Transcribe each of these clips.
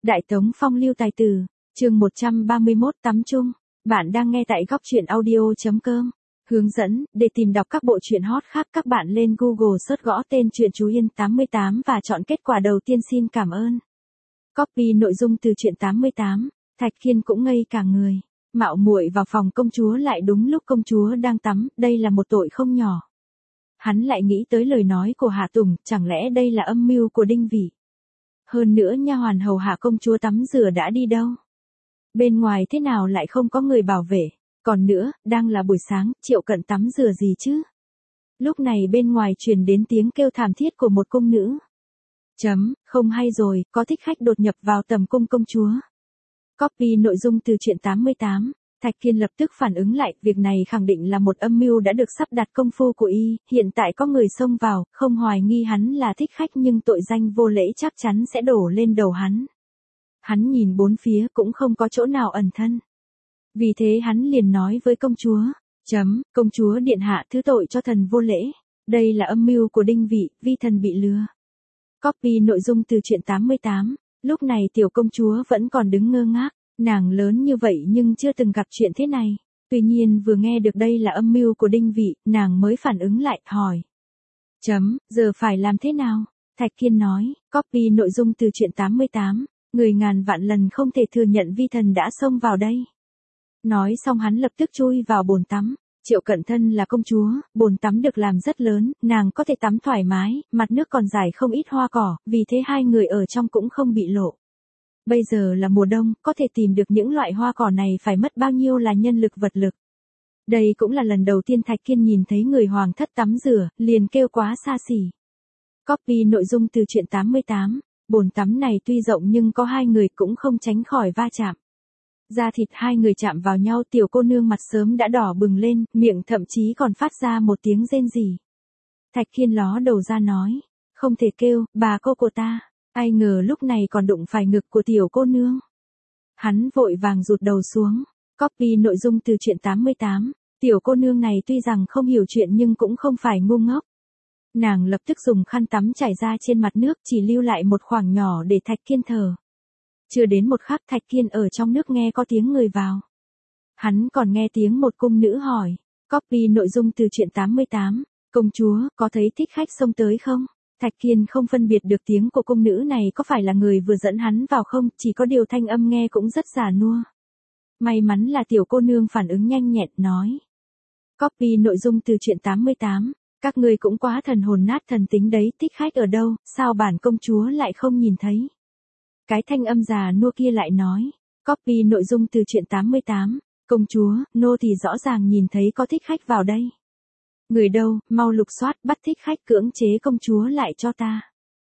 Đại Tống Phong Lưu Tài Tử, chương 131 tắm chung. Bạn đang nghe tại góc truyện audio.com. Hướng dẫn, để tìm đọc các bộ truyện hot khác các bạn lên Google search gõ tên truyện Chú Yên 88 và chọn kết quả đầu tiên. Xin cảm ơn. Copy nội dung từ truyện 88, Thạch Kiên cũng ngây cả người. Mạo muội vào phòng công chúa lại đúng lúc công chúa đang tắm, đây là một tội không nhỏ. Hắn lại nghĩ tới lời nói của Hạ Tùng, chẳng lẽ đây là âm mưu của Đinh Vĩ. Hơn nữa nha hoàn hầu hạ công chúa tắm rửa đã đi đâu? Bên ngoài thế nào lại không có người bảo vệ? Còn nữa, đang là buổi sáng, Triệu Cận tắm rửa gì chứ? Lúc này bên ngoài truyền đến tiếng kêu thảm thiết của một cung nữ. Không hay rồi, có thích khách đột nhập vào tầm cung công chúa. Copy nội dung từ truyện 88. Thạch Kiên lập tức phản ứng lại, việc này khẳng định là một âm mưu đã được sắp đặt công phu của y, hiện tại có người xông vào, không hoài nghi hắn là thích khách nhưng tội danh vô lễ chắc chắn sẽ đổ lên đầu hắn. Hắn nhìn bốn phía cũng không có chỗ nào ẩn thân. Vì thế hắn liền nói với công chúa, công chúa điện hạ thứ tội cho thần vô lễ, đây là âm mưu của Đinh Vĩ, vi thần bị lừa. Copy nội dung từ truyện 88. Lúc này tiểu công chúa vẫn còn đứng ngơ ngác. Nàng lớn như vậy nhưng chưa từng gặp chuyện thế này. Tuy nhiên vừa nghe được đây là âm mưu của Đinh Vĩ, nàng mới phản ứng lại, hỏi. Giờ phải làm thế nào? Thạch Kiên nói, copy nội dung từ truyện 88, người ngàn vạn lần không thể thừa nhận vi thần đã xông vào đây. Nói xong hắn lập tức chui vào bồn tắm. Triệu Cận thân là công chúa, bồn tắm được làm rất lớn, nàng có thể tắm thoải mái, mặt nước còn rải không ít hoa cỏ, vì thế hai người ở trong cũng không bị lộ. Bây giờ là mùa đông, có thể tìm được những loại hoa cỏ này phải mất bao nhiêu là nhân lực vật lực. Đây cũng là lần đầu tiên Thạch Kiên nhìn thấy người hoàng thất tắm rửa, liền kêu quá xa xỉ. Copy nội dung từ truyện 88, bồn tắm này tuy rộng nhưng có hai người cũng không tránh khỏi va chạm. Da thịt hai người chạm vào nhau, tiểu cô nương mặt sớm đã đỏ bừng lên, miệng thậm chí còn phát ra một tiếng rên rỉ. Thạch Kiên ló đầu ra nói, không thể kêu, bà cô của ta. Ai ngờ lúc này còn đụng phải ngực của tiểu cô nương. Hắn vội vàng rụt đầu xuống. Copy nội dung từ truyện 88. Tiểu cô nương này tuy rằng không hiểu chuyện nhưng cũng không phải ngu ngốc. Nàng lập tức dùng khăn tắm chảy ra trên mặt nước, chỉ lưu lại một khoảng nhỏ để Thạch Kiên thở. Chưa đến một khắc Thạch Kiên ở trong nước nghe có tiếng người vào. Hắn còn nghe tiếng một cung nữ hỏi. Copy nội dung từ truyện 88. Công chúa, có thấy thích khách xông tới không? Thạch Kiên không phân biệt được tiếng của cung nữ này có phải là người vừa dẫn hắn vào không, chỉ có điều thanh âm nghe cũng rất già nua. May mắn là tiểu cô nương phản ứng nhanh nhẹn, nói. Copy nội dung từ truyện 88. Các ngươi cũng quá thần hồn nát thần tính đấy, thích khách ở đâu, sao bản công chúa lại không nhìn thấy? Cái thanh âm già nua kia lại nói. Copy nội dung từ truyện 88. Công chúa, nô thì rõ ràng nhìn thấy có thích khách vào đây. Người đâu, mau lục soát, bắt thích khách cưỡng chế công chúa lại cho ta.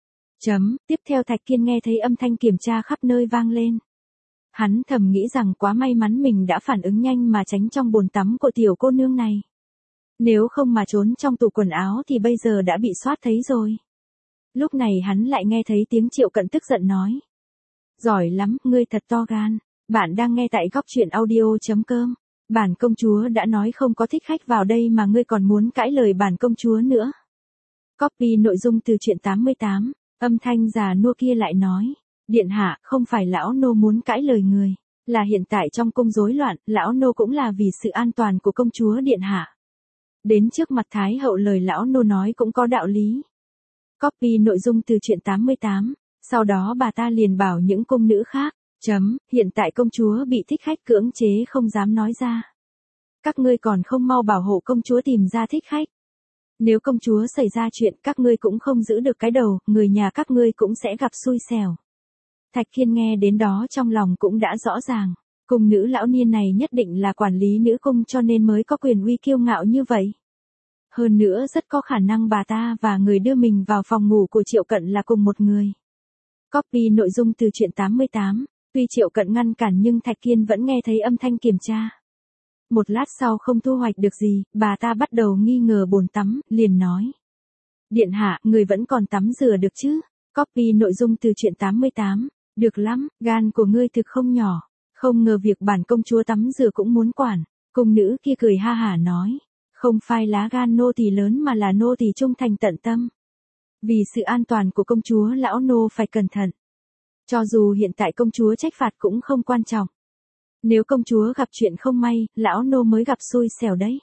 Tiếp theo Thạch Kiên nghe thấy âm thanh kiểm tra khắp nơi vang lên. Hắn thầm nghĩ rằng quá may mắn mình đã phản ứng nhanh mà tránh trong bồn tắm của tiểu cô nương này. Nếu không mà trốn trong tủ quần áo thì bây giờ đã bị soát thấy rồi. Lúc này hắn lại nghe thấy tiếng Triệu Cận tức giận nói. Giỏi lắm, ngươi thật to gan. Bạn đang nghe tại góc truyện audio.com. Bản công chúa đã nói không có thích khách vào đây mà ngươi còn muốn cãi lời bản công chúa nữa. Copy nội dung từ truyện 88, âm thanh già nua kia lại nói. Điện hạ, không phải lão nô muốn cãi lời người, là hiện tại trong cung rối loạn, lão nô cũng là vì sự an toàn của công chúa điện hạ. Đến trước mặt Thái hậu lời lão nô nói cũng có đạo lý. Copy nội dung từ truyện 88, sau đó bà ta liền bảo những cung nữ khác. Hiện tại công chúa bị thích khách cưỡng chế không dám nói ra. Các ngươi còn không mau bảo hộ công chúa tìm ra thích khách. Nếu công chúa xảy ra chuyện các ngươi cũng không giữ được cái đầu, người nhà các ngươi cũng sẽ gặp xui xẻo. Thạch Kiên nghe đến đó trong lòng cũng đã rõ ràng. Cung nữ lão niên này nhất định là quản lý nữ cung cho nên mới có quyền uy kiêu ngạo như vậy. Hơn nữa rất có khả năng bà ta và người đưa mình vào phòng ngủ của Triệu Cận là cùng một người. Copy nội dung từ truyện 88. Tuy Triệu Cận ngăn cản nhưng Thạch Kiên vẫn nghe thấy âm thanh kiểm tra. Một lát sau không thu hoạch được gì, bà ta bắt đầu nghi ngờ bồn tắm, liền nói. Điện hạ, người vẫn còn tắm rửa được chứ? Copy nội dung từ truyện 88. Được lắm, gan của ngươi thực không nhỏ. Không ngờ việc bản công chúa tắm rửa cũng muốn quản. Cung nữ kia cười ha hả nói. Không phải lá gan nô tỳ lớn mà là nô tỳ trung thành tận tâm. Vì sự an toàn của công chúa lão nô phải cẩn thận. Cho dù hiện tại công chúa trách phạt cũng không quan trọng. Nếu công chúa gặp chuyện không may, lão nô mới gặp xui xẻo đấy.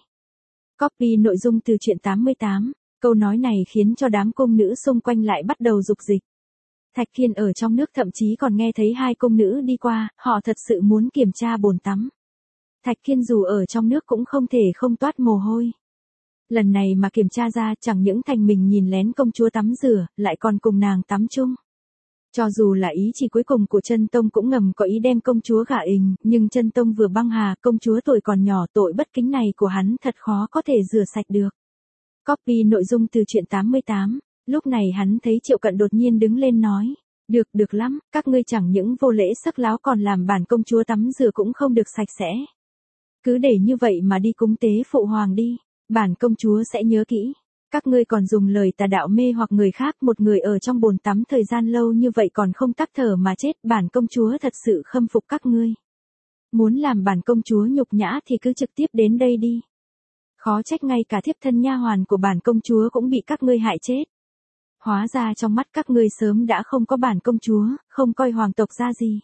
Copy nội dung từ truyện 88. Câu nói này khiến cho đám cung nữ xung quanh lại bắt đầu dục dịch. Thạch Kiên ở trong nước thậm chí còn nghe thấy hai cung nữ đi qua, họ thật sự muốn kiểm tra bồn tắm. Thạch Kiên dù ở trong nước cũng không thể không toát mồ hôi. Lần này mà kiểm tra ra chẳng những thành mình nhìn lén công chúa tắm rửa, lại còn cùng nàng tắm chung. Cho dù là ý chỉ cuối cùng của Chân Tông cũng ngầm có ý đem công chúa gả ình, nhưng Chân Tông vừa băng hà, công chúa tuổi còn nhỏ, tội bất kính này của hắn thật khó có thể rửa sạch được. Copy nội dung từ truyện 88. Lúc này hắn thấy Triệu Cận đột nhiên đứng lên nói. Được lắm, các ngươi chẳng những vô lễ sắc láo còn làm bản công chúa tắm rửa cũng không được sạch sẽ. Cứ để như vậy mà đi cúng tế phụ hoàng đi, bản công chúa sẽ nhớ kỹ. Các ngươi còn dùng lời tà đạo mê hoặc người khác, một người ở trong bồn tắm thời gian lâu như vậy còn không tắc thở mà chết, bản công chúa thật sự khâm phục các ngươi. Muốn làm bản công chúa nhục nhã thì cứ trực tiếp đến đây đi. Khó trách ngay cả thiếp thân nha hoàn của bản công chúa cũng bị các ngươi hại chết. Hóa ra trong mắt các ngươi sớm đã không có bản công chúa, không coi hoàng tộc ra gì.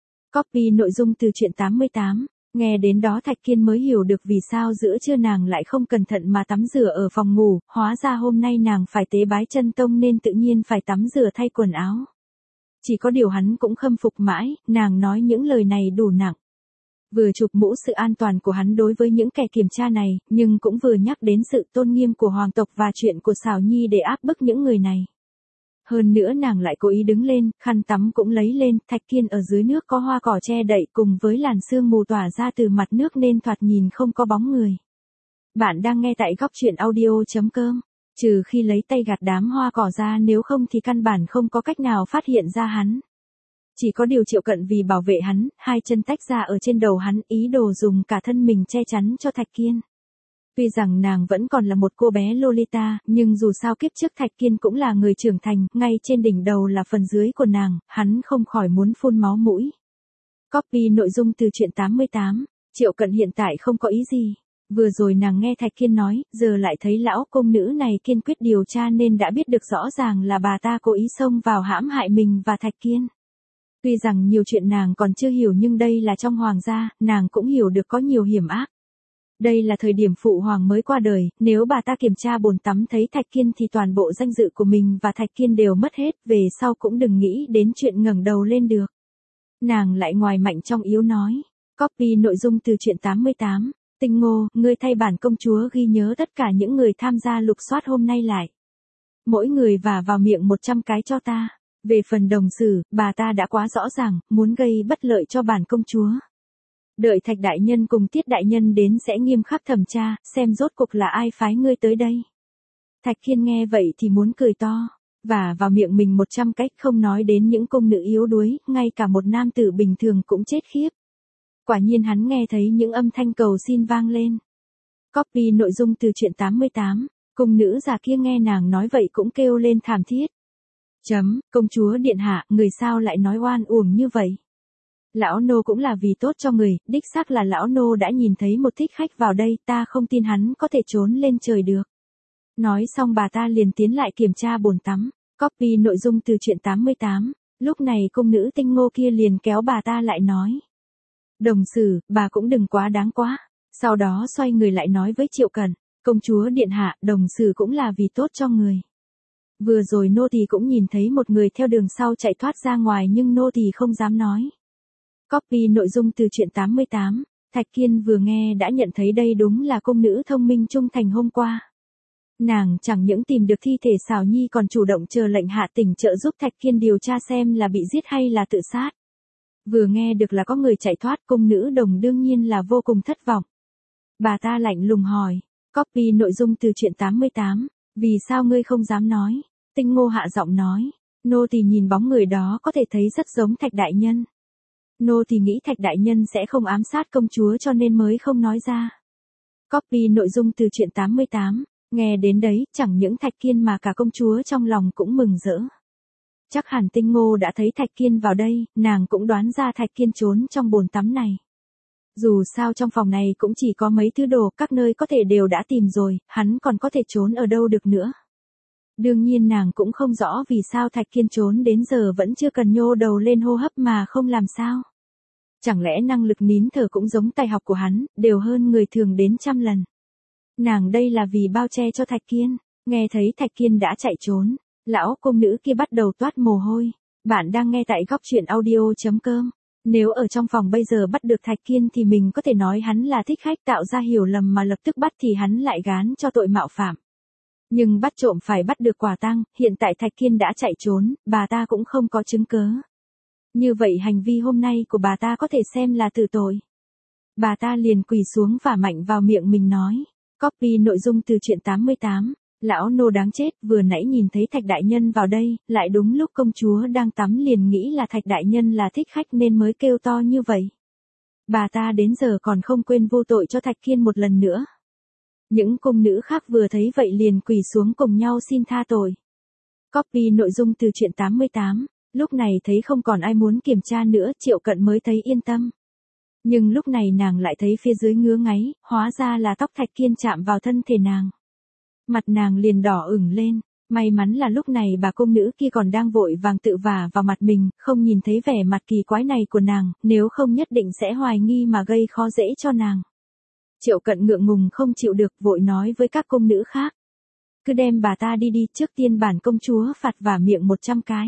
Copy nội dung từ truyện 88. Nghe đến đó Thạch Kiên mới hiểu được vì sao giữa trưa nàng lại không cẩn thận mà tắm rửa ở phòng ngủ, hóa ra hôm nay nàng phải tế bái Chân Tông nên tự nhiên phải tắm rửa thay quần áo. Chỉ có điều hắn cũng khâm phục mãi, nàng nói những lời này đủ nặng. Vừa chụp mũ sự an toàn của hắn đối với những kẻ kiểm tra này, nhưng cũng vừa nhắc đến sự tôn nghiêm của hoàng tộc và chuyện của Sảo Nhi để áp bức những người này. Hơn nữa nàng lại cố ý đứng lên, khăn tắm cũng lấy lên, Thạch Kiên ở dưới nước có hoa cỏ che đậy cùng với làn sương mù tỏa ra từ mặt nước nên thoạt nhìn không có bóng người. Bạn đang nghe tại góc truyện audio.com. Trừ khi lấy tay gạt đám hoa cỏ ra, nếu không thì căn bản không có cách nào phát hiện ra hắn. Chỉ có điều Triệu Cận vì bảo vệ hắn, hai chân tách ra ở trên đầu hắn, ý đồ dùng cả thân mình che chắn cho Thạch Kiên. Tuy rằng nàng vẫn còn là một cô bé Lolita, nhưng dù sao kiếp trước Thạch Kiên cũng là người trưởng thành, ngay trên đỉnh đầu là phần dưới của nàng, hắn không khỏi muốn phun máu mũi. Copy nội dung từ truyện 88. Triệu Cận hiện tại không có ý gì. Vừa rồi nàng nghe Thạch Kiên nói, giờ lại thấy lão công nữ này kiên quyết điều tra nên đã biết được rõ ràng là bà ta cố ý xông vào hãm hại mình và Thạch Kiên. Tuy rằng nhiều chuyện nàng còn chưa hiểu nhưng đây là trong hoàng gia, nàng cũng hiểu được có nhiều hiểm ác. Đây là thời điểm phụ hoàng mới qua đời, nếu bà ta kiểm tra bồn tắm thấy Thạch Kiên thì toàn bộ danh dự của mình và Thạch Kiên đều mất hết, về sau cũng đừng nghĩ đến chuyện ngẩng đầu lên được. Nàng lại ngoài mạnh trong yếu nói. Copy nội dung từ truyện 88. Tinh Ngô, ngươi thay bản công chúa ghi nhớ tất cả những người tham gia lục soát hôm nay lại. Mỗi người vả vào miệng 100 cái cho ta. Về phần Đồng Sử, bà ta đã quá rõ ràng, muốn gây bất lợi cho bản công chúa. Đợi Thạch đại nhân cùng Tiết đại nhân đến sẽ nghiêm khắc thẩm tra, xem rốt cuộc là ai phái ngươi tới đây. Thạch Kiên nghe vậy thì muốn cười to, và vào miệng mình 100 cách, không nói đến những cung nữ yếu đuối, ngay cả một nam tử bình thường cũng chết khiếp. Quả nhiên hắn nghe thấy những âm thanh cầu xin vang lên. Copy nội dung từ truyện 88. Cung nữ già kia nghe nàng nói vậy cũng kêu lên thảm thiết. Công chúa điện hạ, người sao lại nói oan uổng như vậy? Lão nô cũng là vì tốt cho người, đích xác là lão nô đã nhìn thấy một thích khách vào đây, ta không tin hắn có thể trốn lên trời được. Nói xong bà ta liền tiến lại kiểm tra bồn tắm. Copy nội dung từ truyện 88. Lúc này cung nữ Tinh Ngô kia liền kéo bà ta lại nói. Đồng Sử, bà cũng đừng quá đáng quá. Sau đó xoay người lại nói với Triệu Cẩn, công chúa điện hạ, Đồng Sử cũng là vì tốt cho người. Vừa rồi nô tỳ cũng nhìn thấy một người theo đường sau chạy thoát ra ngoài nhưng nô tỳ không dám nói. Copy nội dung từ truyện 88. Thạch Kiên vừa nghe đã nhận thấy đây đúng là cung nữ thông minh trung thành hôm qua. Nàng chẳng những tìm được thi thể Sảo Nhi còn chủ động chờ lệnh hạ tỉnh trợ giúp Thạch Kiên điều tra xem là bị giết hay là tự sát. Vừa nghe được là có người chạy thoát, cung nữ Đồng đương nhiên là vô cùng thất vọng. Bà ta lạnh lùng hỏi. Copy nội dung từ truyện 88. Vì sao ngươi không dám nói? Tinh Ngô hạ giọng nói. Nô tỳ nhìn bóng người đó có thể thấy rất giống Thạch đại nhân. Nô tỳ nghĩ Thạch đại nhân sẽ không ám sát công chúa cho nên mới không nói ra. Copy nội dung từ truyện 88. Nghe đến đấy, chẳng những Thạch Kiên mà cả công chúa trong lòng cũng mừng rỡ. Chắc hẳn Tinh Ngô đã thấy Thạch Kiên vào đây, nàng cũng đoán ra Thạch Kiên trốn trong bồn tắm này. Dù sao trong phòng này cũng chỉ có mấy thứ đồ, các nơi có thể đều đã tìm rồi, hắn còn có thể trốn ở đâu được nữa. Đương nhiên nàng cũng không rõ vì sao Thạch Kiên trốn đến giờ vẫn chưa cần nhô đầu lên hô hấp mà không làm sao. Chẳng lẽ năng lực nín thở cũng giống tài học của hắn, đều hơn người thường đến trăm lần. Nàng đây là vì bao che cho Thạch Kiên, nghe thấy Thạch Kiên đã chạy trốn, lão công nữ kia bắt đầu toát mồ hôi. Bạn đang nghe tại góc truyện audio.com. Nếu ở trong phòng bây giờ bắt được Thạch Kiên thì mình có thể nói hắn là thích khách tạo ra hiểu lầm mà lập tức bắt thì hắn lại gán cho tội mạo phạm. Nhưng bắt trộm phải bắt được quả tang, hiện tại Thạch Kiên đã chạy trốn, bà ta cũng không có chứng cớ. Như vậy hành vi hôm nay của bà ta có thể xem là tử tội. Bà ta liền quỳ xuống và mạnh vào miệng mình nói. Copy nội dung từ truyện 88. Lão nô đáng chết, vừa nãy nhìn thấy Thạch đại nhân vào đây, lại đúng lúc công chúa đang tắm liền nghĩ là Thạch đại nhân là thích khách nên mới kêu to như vậy. Bà ta đến giờ còn không quên vô tội cho Thạch Kiên một lần nữa. Những cung nữ khác vừa thấy vậy liền quỳ xuống cùng nhau xin tha tội. Copy nội dung từ truyện 88. Lúc này thấy không còn ai muốn kiểm tra nữa, Triệu Cận mới thấy yên tâm. Nhưng lúc này nàng lại thấy phía dưới ngứa ngáy, hóa ra là tóc Thạch Kiên chạm vào thân thể nàng. Mặt nàng liền đỏ ửng lên, may mắn là lúc này bà công nữ kia còn đang vội vàng tự vả vào mặt mình, không nhìn thấy vẻ mặt kỳ quái này của nàng, nếu không nhất định sẽ hoài nghi mà gây khó dễ cho nàng. Triệu Cận ngượng ngùng không chịu được, vội nói với các công nữ khác. Cứ đem bà ta đi đi, trước tiên bản công chúa phạt vả miệng 100 cái.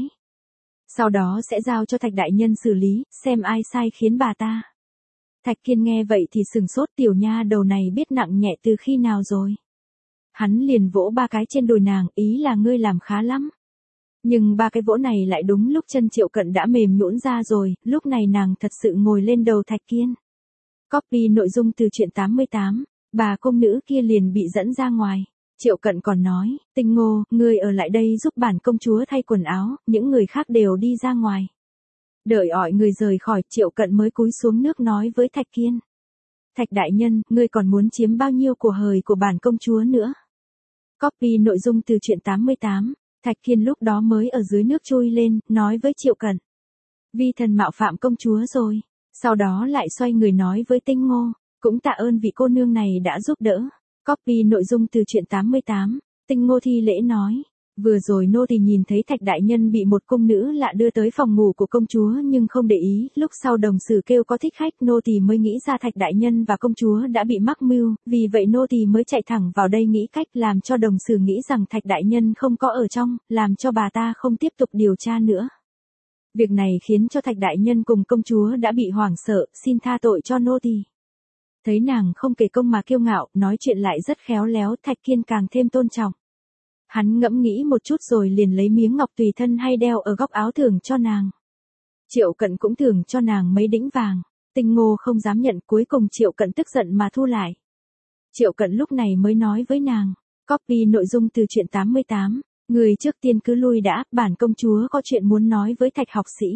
Sau đó sẽ giao cho Thạch đại nhân xử lý, xem ai sai khiến bà ta. Thạch Kiên nghe vậy thì sừng sốt, tiểu nha đầu này biết nặng nhẹ từ khi nào rồi. Hắn liền vỗ 3 cái trên đùi nàng, ý là ngươi làm khá lắm. Nhưng 3 cái vỗ này lại đúng lúc chân Triệu Cận đã mềm nhũn ra rồi, lúc này nàng thật sự ngồi lên đầu Thạch Kiên. Copy nội dung từ truyện 88, bà công nữ kia liền bị dẫn ra ngoài. Triệu Cận còn nói, Tinh Ngô, ngươi ở lại đây giúp bản công chúa thay quần áo, những người khác đều đi ra ngoài. Đợi ỏi người rời khỏi, Triệu Cận mới cúi xuống nước nói với Thạch Kiên. Thạch đại nhân, ngươi còn muốn chiếm bao nhiêu của hời của bản công chúa nữa? Copy nội dung từ truyện 88, Thạch Kiên lúc đó mới ở dưới nước trôi lên, nói với Triệu Cận. Vi thần mạo phạm công chúa rồi. Sau đó lại xoay người nói với Tinh Ngô, cũng tạ ơn vị cô nương này đã giúp đỡ. Copy nội dung từ truyện 88, Tinh Ngô thi lễ nói. Vừa rồi nô tỳ nhìn thấy Thạch đại nhân bị một cung nữ lạ đưa tới phòng ngủ của công chúa nhưng không để ý, lúc sau đồng sử kêu có thích khách nô tỳ mới nghĩ ra Thạch đại nhân và công chúa đã bị mắc mưu, vì vậy nô tỳ mới chạy thẳng vào đây nghĩ cách làm cho đồng sử nghĩ rằng Thạch đại nhân không có ở trong, làm cho bà ta không tiếp tục điều tra nữa. Việc này khiến cho Thạch đại nhân cùng công chúa đã bị hoảng sợ, xin tha tội cho nô tỳ. Thấy nàng không kể công mà kiêu ngạo, nói chuyện lại rất khéo léo, Thạch Kiên càng thêm tôn trọng. Hắn ngẫm nghĩ một chút rồi liền lấy miếng ngọc tùy thân hay đeo ở góc áo thưởng cho nàng. Triệu Cận cũng thưởng cho nàng mấy đĩnh vàng. Tinh Ngô không dám nhận, cuối cùng Triệu Cận tức giận mà thu lại. Triệu Cận lúc này mới nói với nàng. Copy nội dung từ truyện 88. Người trước tiên cứ lui đã, bản công chúa có chuyện muốn nói với Thạch học sĩ.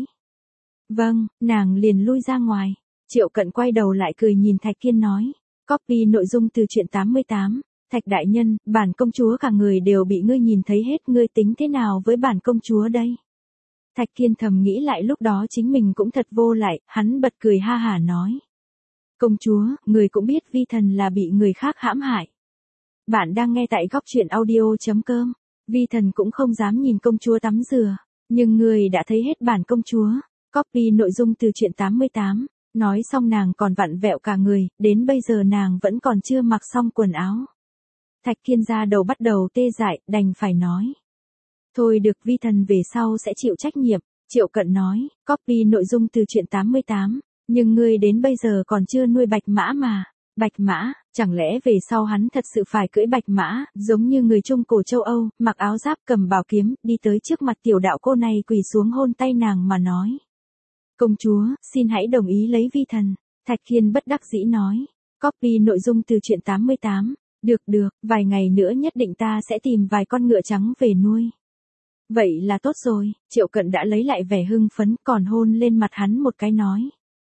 Vâng, nàng liền lui ra ngoài. Triệu Cận quay đầu lại cười nhìn Thạch Kiên nói. Copy nội dung từ truyện 88. Thạch đại nhân, bản công chúa cả người đều bị ngươi nhìn thấy hết, ngươi tính thế nào với bản công chúa đây? Thạch Kiên thầm nghĩ lại lúc đó chính mình cũng thật vô lại, hắn bật cười ha hả nói. Công chúa, người cũng biết vi thần là bị người khác hãm hại. Bạn đang nghe tại góc truyện audio.com. Vi thần cũng không dám nhìn công chúa tắm rửa, nhưng người đã thấy hết bản công chúa. Copy nội dung từ truyện 88. Nói xong nàng còn vặn vẹo cả người, đến bây giờ nàng vẫn còn chưa mặc xong quần áo. Thạch Kiên ra đầu bắt đầu tê dại, đành phải nói. Thôi được, vi thần về sau sẽ chịu trách nhiệm. Triệu Cận nói, copy nội dung từ truyện 88. Nhưng ngươi đến bây giờ còn chưa nuôi bạch mã mà. Bạch mã, chẳng lẽ về sau hắn thật sự phải cưỡi bạch mã, giống như người Trung Cổ châu Âu, mặc áo giáp cầm bảo kiếm, đi tới trước mặt tiểu đạo cô này quỳ xuống hôn tay nàng mà nói. Công chúa, xin hãy đồng ý lấy vi thần. Thạch Kiên bất đắc dĩ nói. Copy nội dung từ truyện 88. Được, vài ngày nữa nhất định ta sẽ tìm vài con ngựa trắng về nuôi. Vậy là tốt rồi, Triệu Cận đã lấy lại vẻ hưng phấn, còn hôn lên mặt hắn một cái nói.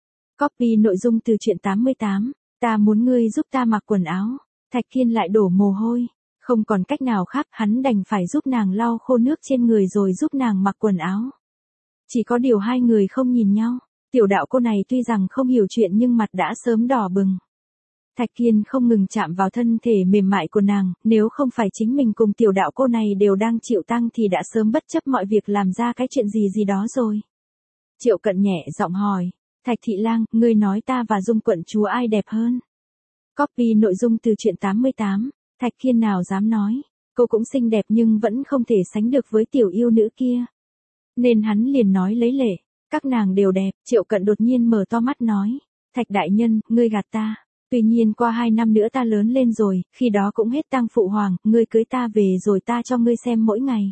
Copy nội dung từ truyện 88, ta muốn ngươi giúp ta mặc quần áo. Thạch Kiên lại đổ mồ hôi, không còn cách nào khác, hắn đành phải giúp nàng lau khô nước trên người rồi giúp nàng mặc quần áo. Chỉ có điều hai người không nhìn nhau, tiểu đạo cô này tuy rằng không hiểu chuyện nhưng mặt đã sớm đỏ bừng. Thạch Kiên không ngừng chạm vào thân thể mềm mại của nàng, nếu không phải chính mình cùng tiểu đạo cô này đều đang chịu tang thì đã sớm bất chấp mọi việc làm ra cái chuyện gì gì đó rồi. Triệu Cận nhẹ giọng hỏi, Thạch Thị Lang, ngươi nói ta và Dung quận chúa ai đẹp hơn? Copy nội dung từ truyện 88, Thạch Kiên nào dám nói, cô cũng xinh đẹp nhưng vẫn không thể sánh được với tiểu yêu nữ kia. Nên hắn liền nói lấy lệ, các nàng đều đẹp. Triệu Cận đột nhiên mở to mắt nói, Thạch đại nhân, ngươi gạt ta. Tuy nhiên qua 2 năm nữa ta lớn lên rồi, khi đó cũng hết tang phụ hoàng, ngươi cưới ta về rồi ta cho ngươi xem mỗi ngày.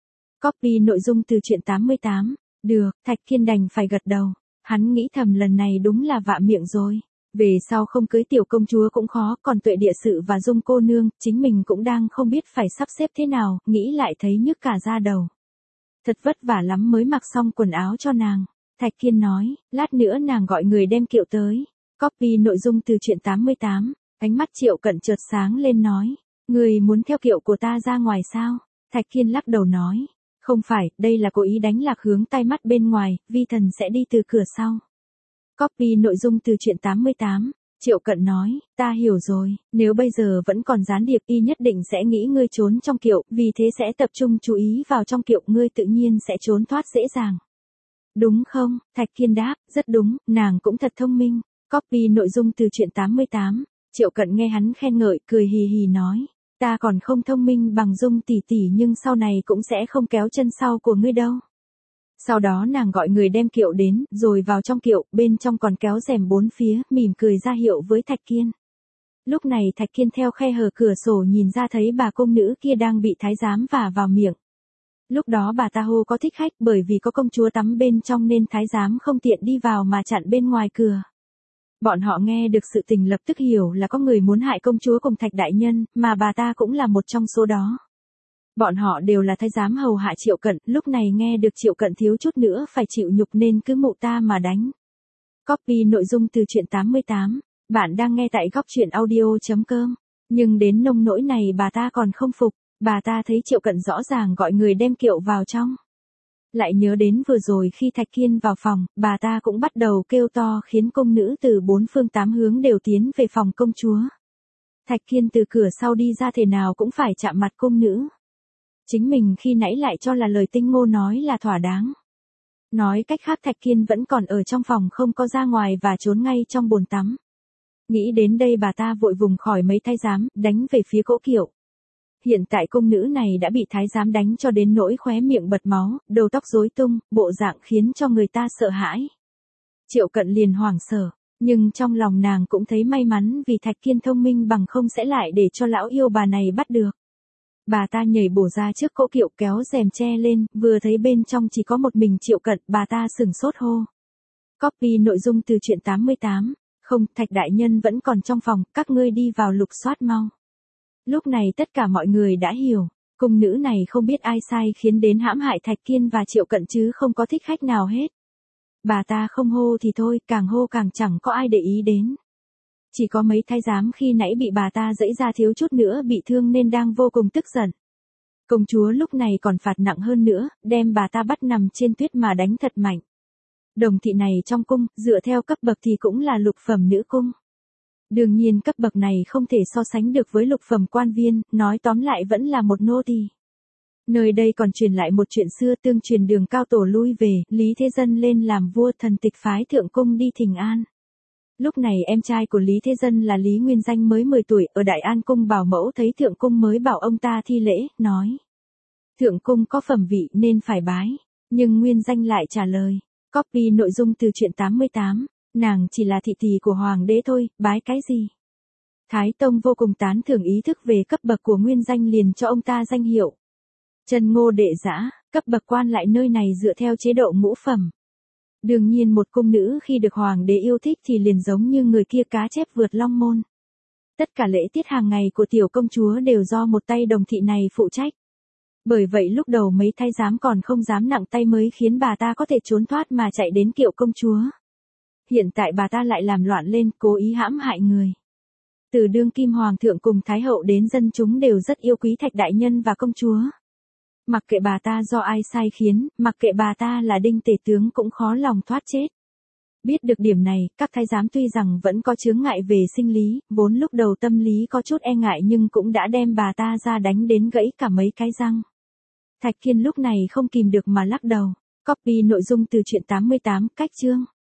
Copy nội dung từ truyện 88, được, Thạch Kiên đành phải gật đầu. Hắn nghĩ thầm lần này đúng là vạ miệng rồi. Về sau không cưới tiểu công chúa cũng khó, còn Tuệ địa sự và Dung cô nương, chính mình cũng đang không biết phải sắp xếp thế nào, nghĩ lại thấy nhức cả da đầu. Thật vất vả lắm mới mặc xong quần áo cho nàng. Thạch Kiên nói, lát nữa nàng gọi người đem kiệu tới. Copy nội dung từ truyện 88, ánh mắt Triệu Cận chợt sáng lên nói, người muốn theo kiệu của ta ra ngoài sao? Thạch Kiên lắc đầu nói, không phải, đây là cố ý đánh lạc hướng tai mắt bên ngoài, vi thần sẽ đi từ cửa sau. Copy nội dung từ truyện 88, Triệu Cận nói, ta hiểu rồi, nếu bây giờ vẫn còn gián điệp y nhất định sẽ nghĩ ngươi trốn trong kiệu, vì thế sẽ tập trung chú ý vào trong kiệu, ngươi tự nhiên sẽ trốn thoát dễ dàng. Đúng không? Thạch Kiên đáp, rất đúng, nàng cũng thật thông minh. Copy nội dung từ truyện 88, Triệu Cận nghe hắn khen ngợi, cười hì hì nói, ta còn không thông minh bằng Dung tỷ tỷ nhưng sau này cũng sẽ không kéo chân sau của ngươi đâu. Sau đó nàng gọi người đem kiệu đến, rồi vào trong kiệu, bên trong còn kéo rèm 4 phía, mỉm cười ra hiệu với Thạch Kiên. Lúc này Thạch Kiên theo khe hở cửa sổ nhìn ra thấy bà công nữ kia đang bị thái giám vả vào miệng. Lúc đó bà ta hô có thích khách, bởi vì có công chúa tắm bên trong nên thái giám không tiện đi vào mà chặn bên ngoài cửa. Bọn họ nghe được sự tình lập tức hiểu là có người muốn hại công chúa cùng Thạch đại nhân, mà bà ta cũng là một trong số đó. Bọn họ đều là thái giám hầu hạ Triệu Cận, lúc này nghe được Triệu Cận thiếu chút nữa phải chịu nhục nên cứ mụ ta mà đánh. Copy nội dung từ truyện 88, bạn đang nghe tại góc truyện audio.com. Nhưng đến nông nỗi này bà ta còn không phục, bà ta thấy Triệu Cận rõ ràng gọi người đem kiệu vào trong. Lại nhớ đến vừa rồi khi Thạch Kiên vào phòng, bà ta cũng bắt đầu kêu to khiến công nữ từ 4 phương 8 hướng đều tiến về phòng công chúa. Thạch Kiên từ cửa sau đi ra thế nào cũng phải chạm mặt công nữ. Chính mình khi nãy lại cho là lời Tinh Ngô nói là thỏa đáng. Nói cách khác Thạch Kiên vẫn còn ở trong phòng không có ra ngoài và trốn ngay trong bồn tắm. Nghĩ đến đây bà ta vội vùng khỏi mấy thái giám, đánh về phía cỗ kiệu. Hiện tại công nữ này đã bị thái giám đánh cho đến nỗi khóe miệng bật máu, đầu tóc rối tung, bộ dạng khiến cho người ta sợ hãi. Triệu Cận liền hoảng sợ, nhưng trong lòng nàng cũng thấy may mắn vì Thạch Kiên thông minh bằng không sẽ lại để cho lão yêu bà này bắt được. Bà ta nhảy bổ ra trước cỗ kiệu kéo rèm che lên, vừa thấy bên trong chỉ có một mình Triệu Cận, bà ta sửng sốt hô. Copy nội dung từ truyện 88, không, Thạch đại nhân vẫn còn trong phòng, các ngươi đi vào lục soát mau. Lúc này tất cả mọi người đã hiểu, cung nữ này không biết ai sai khiến đến hãm hại Thạch Kiên và Triệu Cận chứ không có thích khách nào hết. Bà ta không hô thì thôi, càng hô càng chẳng có ai để ý đến. Chỉ có mấy thái giám khi nãy bị bà ta giãy ra thiếu chút nữa bị thương nên đang vô cùng tức giận. Công chúa lúc này còn phạt nặng hơn nữa, đem bà ta bắt nằm trên tuyết mà đánh thật mạnh. Đồng thị này trong cung, dựa theo cấp bậc thì cũng là lục phẩm nữ cung. Đương nhiên cấp bậc này không thể so sánh được với lục phẩm quan viên, nói tóm lại vẫn là một nô tỳ. Nơi đây còn truyền lại một chuyện xưa tương truyền đường cao tổ lui về, Lý Thế Dân lên làm vua, thần tịch phái thượng cung đi thỉnh an. Lúc này em trai của Lý Thế Dân là Lý Nguyên Danh mới 10 tuổi, ở Đại An cung bảo mẫu thấy thượng cung mới bảo ông ta thi lễ, nói. Thượng cung có phẩm vị nên phải bái, nhưng Nguyên Danh lại trả lời. Copy nội dung từ truyện 88, nàng chỉ là thị tỳ của hoàng đế thôi, bái cái gì? Thái Tông vô cùng tán thưởng ý thức về cấp bậc của Nguyên Danh liền cho ông ta danh hiệu. Chân Ngô đệ giã, cấp bậc quan lại nơi này dựa theo chế độ ngũ phẩm. Đương nhiên một cung nữ khi được hoàng đế yêu thích thì liền giống như người kia cá chép vượt long môn. Tất cả lễ tiết hàng ngày của tiểu công chúa đều do một tay đồng thị này phụ trách. Bởi vậy lúc đầu mấy thái giám còn không dám nặng tay mới khiến bà ta có thể trốn thoát mà chạy đến kiệu công chúa. Hiện tại bà ta lại làm loạn lên, cố ý hãm hại người. Từ đương kim hoàng thượng cùng thái hậu đến dân chúng đều rất yêu quý Thạch đại nhân và công chúa. Mặc kệ bà ta do ai sai khiến, mặc kệ bà ta là đinh tể tướng cũng khó lòng thoát chết. Biết được điểm này, các thái giám tuy rằng vẫn có chướng ngại về sinh lý, vốn lúc đầu tâm lý có chút e ngại nhưng cũng đã đem bà ta ra đánh đến gãy cả mấy cái răng. Thạch Kiên lúc này không kìm được mà lắc đầu. Copy nội dung từ truyện 88, cách chương.